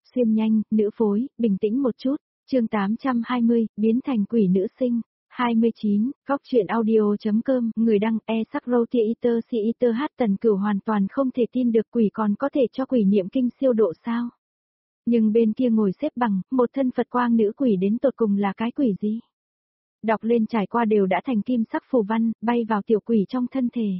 xuyên nhanh, nữ phối, bình tĩnh một chút. Chương 820, biến thành quỷ nữ sinh. 29, góc truyện audio.com, người đăng e-sắc-râu-tia-iter si-iter hát. Tần Cửu hoàn toàn không thể tin được quỷ còn có thể cho quỷ niệm kinh siêu độ sao. Nhưng bên kia ngồi xếp bằng, một thân Phật quang nữ quỷ đến tột cùng là cái quỷ gì? Đọc lên trải qua đều đã thành kim sắc phù văn, bay vào tiểu quỷ trong thân thể.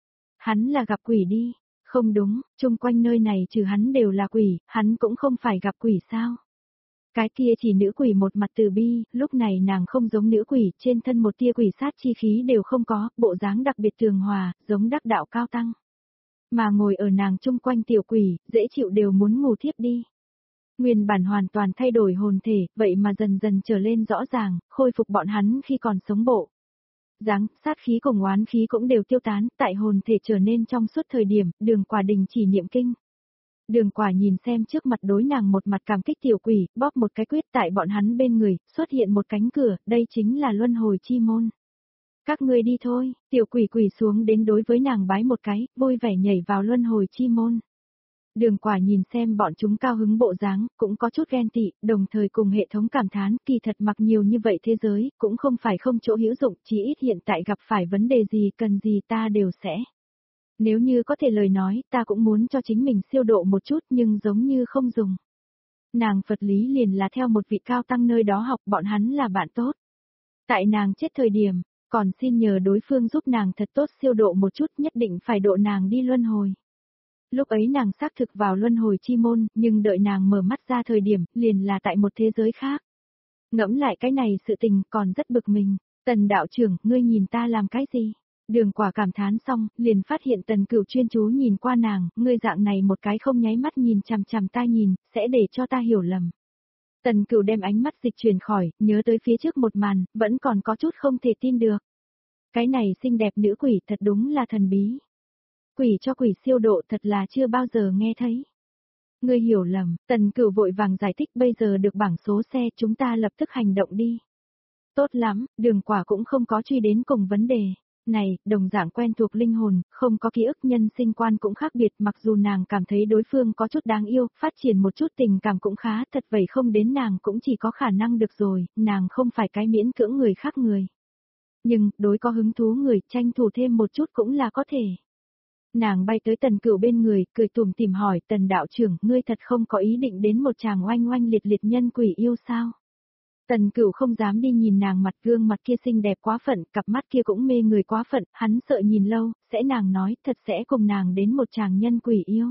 Hắn là gặp quỷ đi, không đúng, chung quanh nơi này trừ hắn đều là quỷ, hắn cũng không phải gặp quỷ sao? Cái kia chỉ nữ quỷ một mặt từ bi, lúc này nàng không giống nữ quỷ, trên thân một tia quỷ sát chi khí đều không có, bộ dáng đặc biệt tường hòa, giống đắc đạo cao tăng. Mà ngồi ở nàng chung quanh tiểu quỷ, dễ chịu đều muốn ngủ thiếp đi. Nguyên bản hoàn toàn thay đổi hồn thể, vậy mà dần dần trở lên rõ ràng, khôi phục bọn hắn khi còn sống bộ. Dáng, sát khí cùng oán khí cũng đều tiêu tán, tại hồn thể trở nên trong suốt thời điểm, Đường Quả đình chỉ niệm kinh. Đường Quả nhìn xem trước mặt đối nàng một mặt cảm kích tiểu quỷ, bóp một cái quyết tại bọn hắn bên người, xuất hiện một cánh cửa, đây chính là luân hồi chi môn. Các ngươi đi thôi, tiểu quỷ quỳ xuống đến đối với nàng bái một cái, vui vẻ nhảy vào luân hồi chi môn. Đường Quả nhìn xem bọn chúng cao hứng bộ dáng, cũng có chút ghen tị, đồng thời cùng hệ thống cảm thán, kỳ thật mặc nhiều như vậy thế giới, cũng không phải không chỗ hữu dụng, chỉ ít hiện tại gặp phải vấn đề gì cần gì ta đều sẽ. Nếu như có thể lời nói, ta cũng muốn cho chính mình siêu độ một chút nhưng giống như không dùng. Nàng Phật lý liền là theo một vị cao tăng nơi đó học, bọn hắn là bạn tốt. Tại nàng chết thời điểm, còn xin nhờ đối phương giúp nàng thật tốt siêu độ một chút, nhất định phải độ nàng đi luân hồi. Lúc ấy nàng xác thực vào luân hồi chi môn, nhưng đợi nàng mở mắt ra thời điểm, liền là tại một thế giới khác. Ngẫm lại cái này sự tình còn rất bực mình. Tần đạo trưởng, ngươi nhìn ta làm cái gì? Đường Quả cảm thán xong, liền phát hiện Tần Cửu chuyên chú nhìn qua nàng, ngươi dạng này một cái không nháy mắt nhìn chằm chằm ta nhìn, sẽ để cho ta hiểu lầm. Tần Cửu đem ánh mắt dịch chuyển khỏi, nhớ tới phía trước một màn, vẫn còn có chút không thể tin được. Cái này xinh đẹp nữ quỷ thật đúng là thần bí. Quỷ cho quỷ siêu độ thật là chưa bao giờ nghe thấy. Ngươi hiểu lầm, Tần Cửu vội vàng giải thích, bây giờ được bảng số xe, chúng ta lập tức hành động đi. Tốt lắm, Đường Quả cũng không có truy đến cùng vấn đề. Này, đồng dạng quen thuộc linh hồn, không có ký ức nhân sinh quan cũng khác biệt, mặc dù nàng cảm thấy đối phương có chút đáng yêu, phát triển một chút tình cảm cũng khá, thật vậy không đến nàng cũng chỉ có khả năng được rồi, nàng không phải cái miễn cưỡng người khác người. Nhưng, đối có hứng thú người, tranh thủ thêm một chút cũng là có thể. Nàng bay tới Tần Cửu bên người, cười tủm tỉm hỏi, Tần đạo trưởng, ngươi thật không có ý định đến một chàng oanh oanh liệt liệt nhân quỷ yêu sao? Tần Cửu không dám đi nhìn nàng, mặt gương mặt kia xinh đẹp quá phận, cặp mắt kia cũng mê người quá phận, hắn sợ nhìn lâu, sẽ nàng nói, thật sẽ cùng nàng đến một chàng nhân quỷ yêu.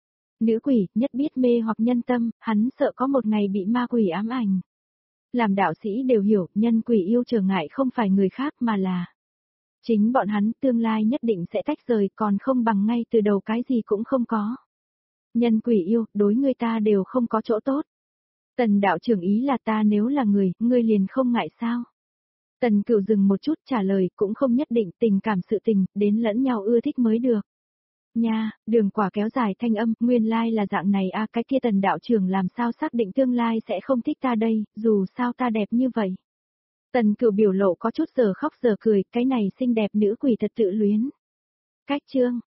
Nữ quỷ, nhất biết mê hoặc nhân tâm, hắn sợ có một ngày bị ma quỷ ám ảnh. Làm đạo sĩ đều hiểu, nhân quỷ yêu trở ngại không phải người khác mà là chính bọn hắn, tương lai nhất định sẽ tách rời, còn không bằng ngay từ đầu cái gì cũng không có. Nhân quỷ yêu, đối người ta đều không có chỗ tốt. Tần đạo trưởng ý là ta nếu là người, ngươi liền không ngại sao? Tần Cửu dừng một chút trả lời, cũng không nhất định, tình cảm sự tình, đến lẫn nhau ưa thích mới được. Nha, Đường Quả kéo dài thanh âm, nguyên lai là dạng này a, cái kia Tần đạo trưởng làm sao xác định tương lai sẽ không thích ta đây, dù sao ta đẹp như vậy. Tần Cửu biểu lộ có chút giờ khóc giờ cười, cái này xinh đẹp nữ quỷ thật tự luyến. Cách chương,